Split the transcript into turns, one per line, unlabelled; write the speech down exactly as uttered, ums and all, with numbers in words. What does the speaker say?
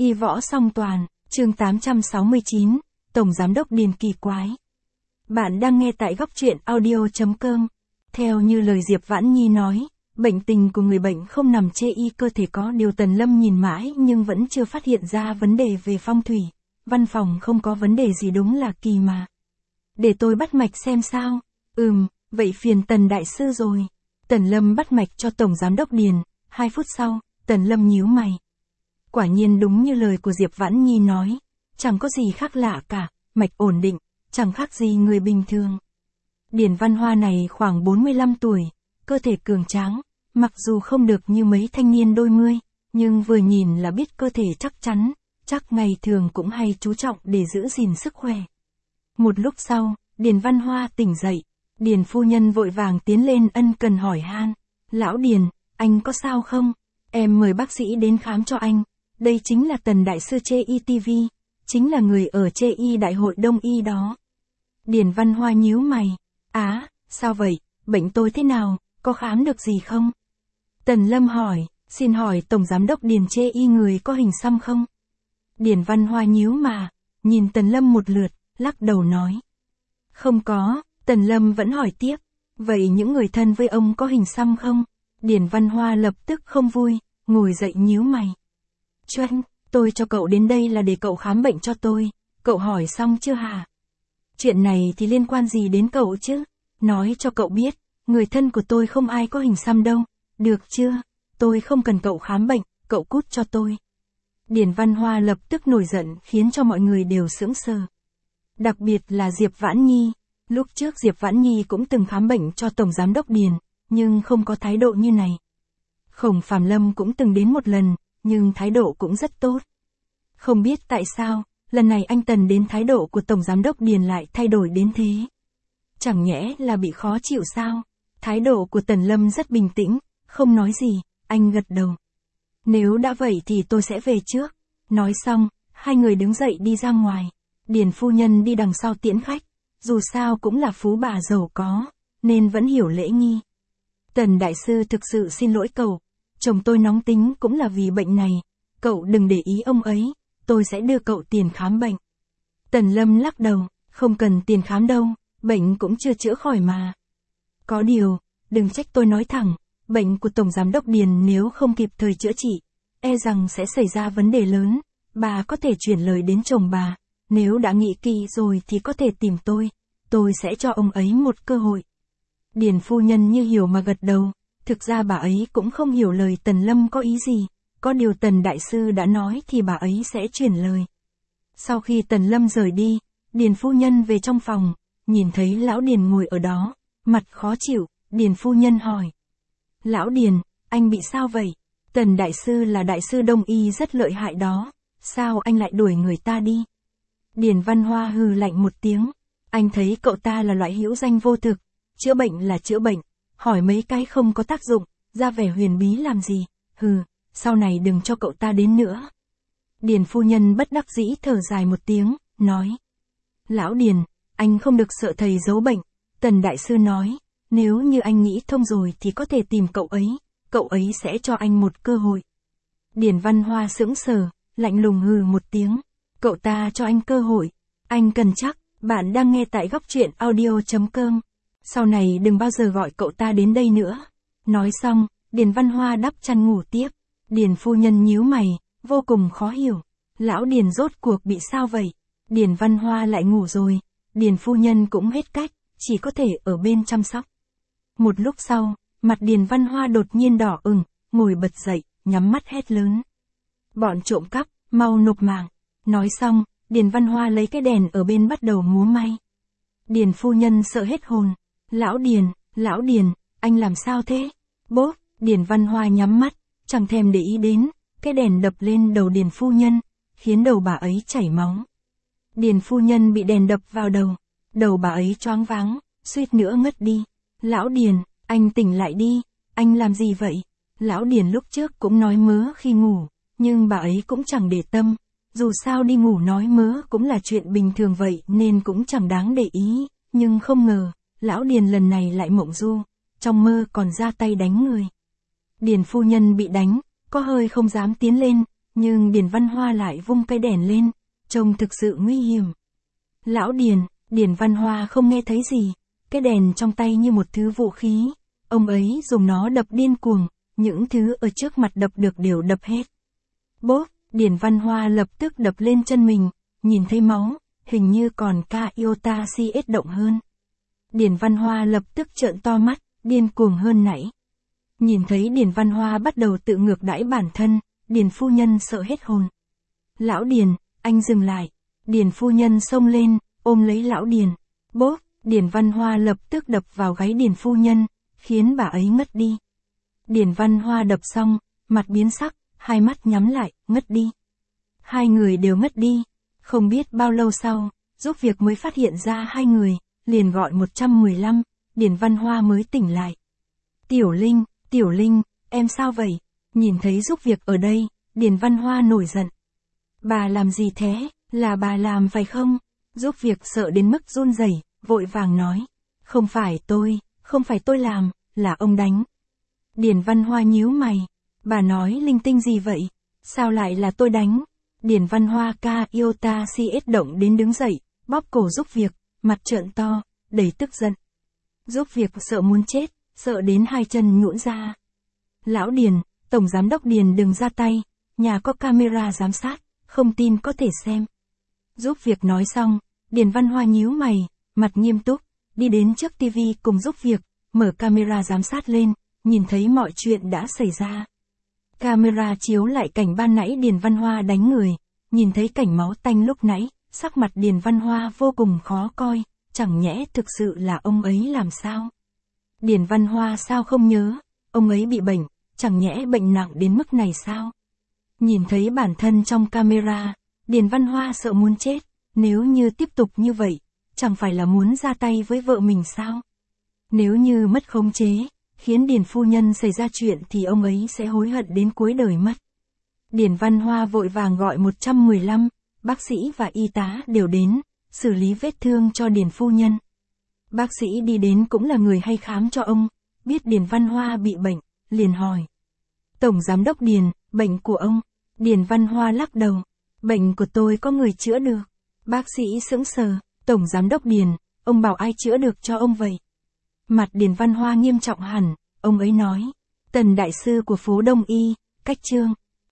Y võ song toàn, chương tám trăm sáu mươi chín, Tổng Giám đốc Điền kỳ quái. Bạn đang nghe tại góc truyện audio chấm com. Theo như lời Diệp Vãn Nhi nói, bệnh tình của người bệnh không nằm chê y cơ thể có điều Tần Lâm nhìn mãi nhưng vẫn chưa phát hiện ra vấn đề về phong thủy. Văn phòng không có vấn đề gì đúng là kỳ mà. Để tôi bắt mạch xem sao. Ừm, vậy phiền Tần Đại Sư rồi. Tần Lâm bắt mạch cho Tổng Giám đốc Điền. Hai phút sau, Tần Lâm nhíu mày. Quả nhiên đúng như lời của Diệp Vãn Nhi nói. Chẳng có gì khác lạ cả, mạch ổn định, chẳng khác gì người bình thường. Điền Văn Hoa này khoảng bốn mươi lăm tuổi, cơ thể cường tráng, mặc dù không được như mấy thanh niên đôi mươi, nhưng vừa nhìn là biết cơ thể chắc chắn, chắc ngày thường cũng hay chú trọng để giữ gìn sức khỏe. Một lúc sau, Điền Văn Hoa tỉnh dậy, Điền phu nhân vội vàng tiến lên ân cần hỏi han. Lão Điền, anh có sao không? Em mời bác sĩ đến khám cho anh. Đây chính là Tần Đại Sư chê y ti vi, chính là người ở chê y Đại hội Đông y đó. Điền Văn Hoa nhíu mày. Á, sao vậy, bệnh tôi thế nào, có khám được gì không? Tần Lâm hỏi, xin hỏi Tổng Giám đốc Điền chê y người có hình xăm không? Điền Văn Hoa nhíu mà, nhìn Tần Lâm một lượt, lắc đầu nói. Không có. Tần Lâm vẫn hỏi tiếp, vậy những người thân với ông có hình xăm không? Điền Văn Hoa lập tức không vui, ngồi dậy nhíu mày. Choanh, tôi cho cậu đến đây là để cậu khám bệnh cho tôi, cậu hỏi xong chưa hả? Chuyện này thì liên quan gì đến cậu chứ? Nói cho cậu biết, người thân của tôi không ai có hình xăm đâu, được chưa? Tôi không cần cậu khám bệnh, cậu cút cho tôi. Điền Văn Hoa lập tức nổi giận khiến cho mọi người đều sững sờ. Đặc biệt là Diệp Vãn Nhi. Lúc trước Diệp Vãn Nhi cũng từng khám bệnh cho Tổng Giám đốc Điền, nhưng không có thái độ như này. Khổng Phàm Lâm cũng từng đến một lần, nhưng thái độ cũng rất tốt. Không biết tại sao, lần này anh Tần đến thái độ của Tổng Giám đốc Điền lại thay đổi đến thế. Chẳng nhẽ là bị khó chịu sao? Thái độ của Tần Lâm rất bình tĩnh, không nói gì, anh gật đầu. Nếu đã vậy thì tôi sẽ về trước. Nói xong, hai người đứng dậy đi ra ngoài. Điền phu nhân đi đằng sau tiễn khách. Dù sao cũng là phú bà giàu có, nên vẫn hiểu lễ nghi. Tần Đại Sư thực sự xin lỗi cậu, chồng tôi nóng tính cũng là vì bệnh này, cậu đừng để ý ông ấy, tôi sẽ đưa cậu tiền khám bệnh. Tần Lâm lắc đầu, không cần tiền khám đâu, bệnh cũng chưa chữa khỏi mà. Có điều, đừng trách tôi nói thẳng, bệnh của Tổng Giám đốc Điền nếu không kịp thời chữa trị, e rằng sẽ xảy ra vấn đề lớn, bà có thể chuyển lời đến chồng bà. Nếu đã nghĩ kỹ rồi thì có thể tìm tôi, tôi sẽ cho ông ấy một cơ hội. Điền phu nhân như hiểu mà gật đầu, thực ra bà ấy cũng không hiểu lời Tần Lâm có ý gì, có điều Tần Đại Sư đã nói thì bà ấy sẽ chuyển lời. Sau khi Tần Lâm rời đi, Điền phu nhân về trong phòng, nhìn thấy Lão Điền ngồi ở đó, mặt khó chịu, Điền phu nhân hỏi. Lão Điền, anh bị sao vậy? Tần Đại Sư là Đại Sư Đông y rất lợi hại đó, sao anh lại đuổi người ta đi? Điền Văn Hoa hừ lạnh một tiếng, anh thấy cậu ta là loại hữu danh vô thực, chữa bệnh là chữa bệnh, hỏi mấy cái không có tác dụng, ra vẻ huyền bí làm gì, hừ, sau này đừng cho cậu ta đến nữa. Điền phu nhân bất đắc dĩ thở dài một tiếng, nói. Lão Điền, anh không được sợ thầy giấu bệnh, Tần Đại Sư nói, nếu như anh nghĩ thông rồi thì có thể tìm cậu ấy, cậu ấy sẽ cho anh một cơ hội. Điền Văn Hoa sững sờ, lạnh lùng hừ một tiếng. Cậu ta cho anh cơ hội, anh cần chắc, bạn đang nghe tại góc truyện audio chấm com. Sau này đừng bao giờ gọi cậu ta đến đây nữa. Nói xong, Điền Văn Hoa đắp chăn ngủ tiếp. Điền phu nhân nhíu mày, vô cùng khó hiểu. Lão Điền rốt cuộc bị sao vậy? Điền Văn Hoa lại ngủ rồi. Điền phu nhân cũng hết cách, chỉ có thể ở bên chăm sóc. Một lúc sau, mặt Điền Văn Hoa đột nhiên đỏ ửng, ngồi bật dậy, nhắm mắt hét lớn. Bọn trộm cắp, mau nộp mạng. Nói xong, Điền Văn Hoa lấy cái đèn ở bên bắt đầu múa may. Điền phu nhân sợ hết hồn. Lão Điền, Lão Điền, anh làm sao thế? Bốp, Điền Văn Hoa nhắm mắt, chẳng thèm để ý đến, cái đèn đập lên đầu Điền phu nhân, khiến đầu bà ấy chảy máu. Điền phu nhân bị đèn đập vào đầu, đầu bà ấy choáng váng, suýt nữa ngất đi. Lão Điền, anh tỉnh lại đi, anh làm gì vậy? Lão Điền lúc trước cũng nói mớ khi ngủ, nhưng bà ấy cũng chẳng để tâm. Dù sao đi ngủ nói mớ cũng là chuyện bình thường vậy nên cũng chẳng đáng để ý, nhưng không ngờ, Lão Điền lần này lại mộng du, trong mơ còn ra tay đánh người. Điền phu nhân bị đánh, có hơi không dám tiến lên, Nhưng Điền Văn Hoa lại vung cây đèn lên, trông thực sự nguy hiểm. Lão Điền, Điền Văn Hoa không nghe thấy gì, cái đèn trong tay như một thứ vũ khí, ông ấy dùng nó đập điên cuồng, những thứ ở trước mặt đập được đều đập hết. Bốp, Điền Văn Hoa lập tức đập lên chân mình, nhìn thấy máu, hình như còn ca iota xê ét động hơn. Điền Văn Hoa lập tức trợn to mắt, điên cuồng hơn nãy. Nhìn thấy Điền Văn Hoa bắt đầu tự ngược đãi bản thân, Điền phu nhân sợ hết hồn. Lão Điền, anh dừng lại. Điền phu nhân xông lên, ôm lấy lão Điền. Bốp, Điền Văn Hoa lập tức đập vào gáy Điền phu nhân, khiến bà ấy ngất đi. Điền Văn Hoa đập xong, mặt biến sắc, hai mắt nhắm lại, ngất đi. Hai người đều ngất đi. Không biết bao lâu sau, giúp việc mới phát hiện ra hai người, liền gọi một một lăm, Điền Văn Hoa mới tỉnh lại. Tiểu Linh, Tiểu Linh, em sao vậy? Nhìn thấy giúp việc ở đây, Điền Văn Hoa nổi giận. Bà làm gì thế? Là bà làm phải không? Giúp việc sợ đến mức run rẩy, vội vàng nói. Không phải tôi, không phải tôi làm, là ông đánh. Điền Văn Hoa nhíu mày. Bà nói linh tinh gì vậy? Sao lại là tôi đánh? Điền Văn Hoa ca iota xê ét động đến đứng dậy, bóp cổ giúp việc, mặt trợn to, đầy tức giận. Giúp việc sợ muốn chết, sợ đến hai chân nhũn ra. Lão Điền, Tổng Giám đốc Điền đừng ra tay, nhà có camera giám sát, không tin có thể xem. Giúp việc nói xong, Điền Văn Hoa nhíu mày, mặt nghiêm túc, đi đến trước tivi cùng giúp việc, mở camera giám sát lên, nhìn thấy mọi chuyện đã xảy ra. Camera chiếu lại cảnh ban nãy Điền Văn Hoa đánh người, nhìn thấy cảnh máu tanh lúc nãy, sắc mặt Điền Văn Hoa vô cùng khó coi, chẳng nhẽ thực sự là ông ấy làm sao? Điền Văn Hoa sao không nhớ, ông ấy bị bệnh, chẳng nhẽ bệnh nặng đến mức này sao? Nhìn thấy bản thân trong camera, Điền Văn Hoa sợ muốn chết, nếu như tiếp tục như vậy, chẳng phải là muốn ra tay với vợ mình sao? Nếu như mất khống chế, khiến Điền phu nhân xảy ra chuyện thì ông ấy sẽ hối hận đến cuối đời mất. Điền Văn Hoa vội vàng gọi một một lăm, bác sĩ và y tá đều đến, xử lý vết thương cho Điền phu nhân. Bác sĩ đi đến cũng là người hay khám cho ông, biết Điền Văn Hoa bị bệnh, liền hỏi. Tổng Giám đốc Điền, bệnh của ông? Điền Văn Hoa lắc đầu. Bệnh của tôi có người chữa được. Bác sĩ sững sờ. Tổng Giám đốc Điền, ông bảo ai chữa được cho ông vậy? Mặt Điền Văn Hoa nghiêm trọng hẳn, ông ấy nói. Tần đại sư của phố Đông Y, Cách Trương.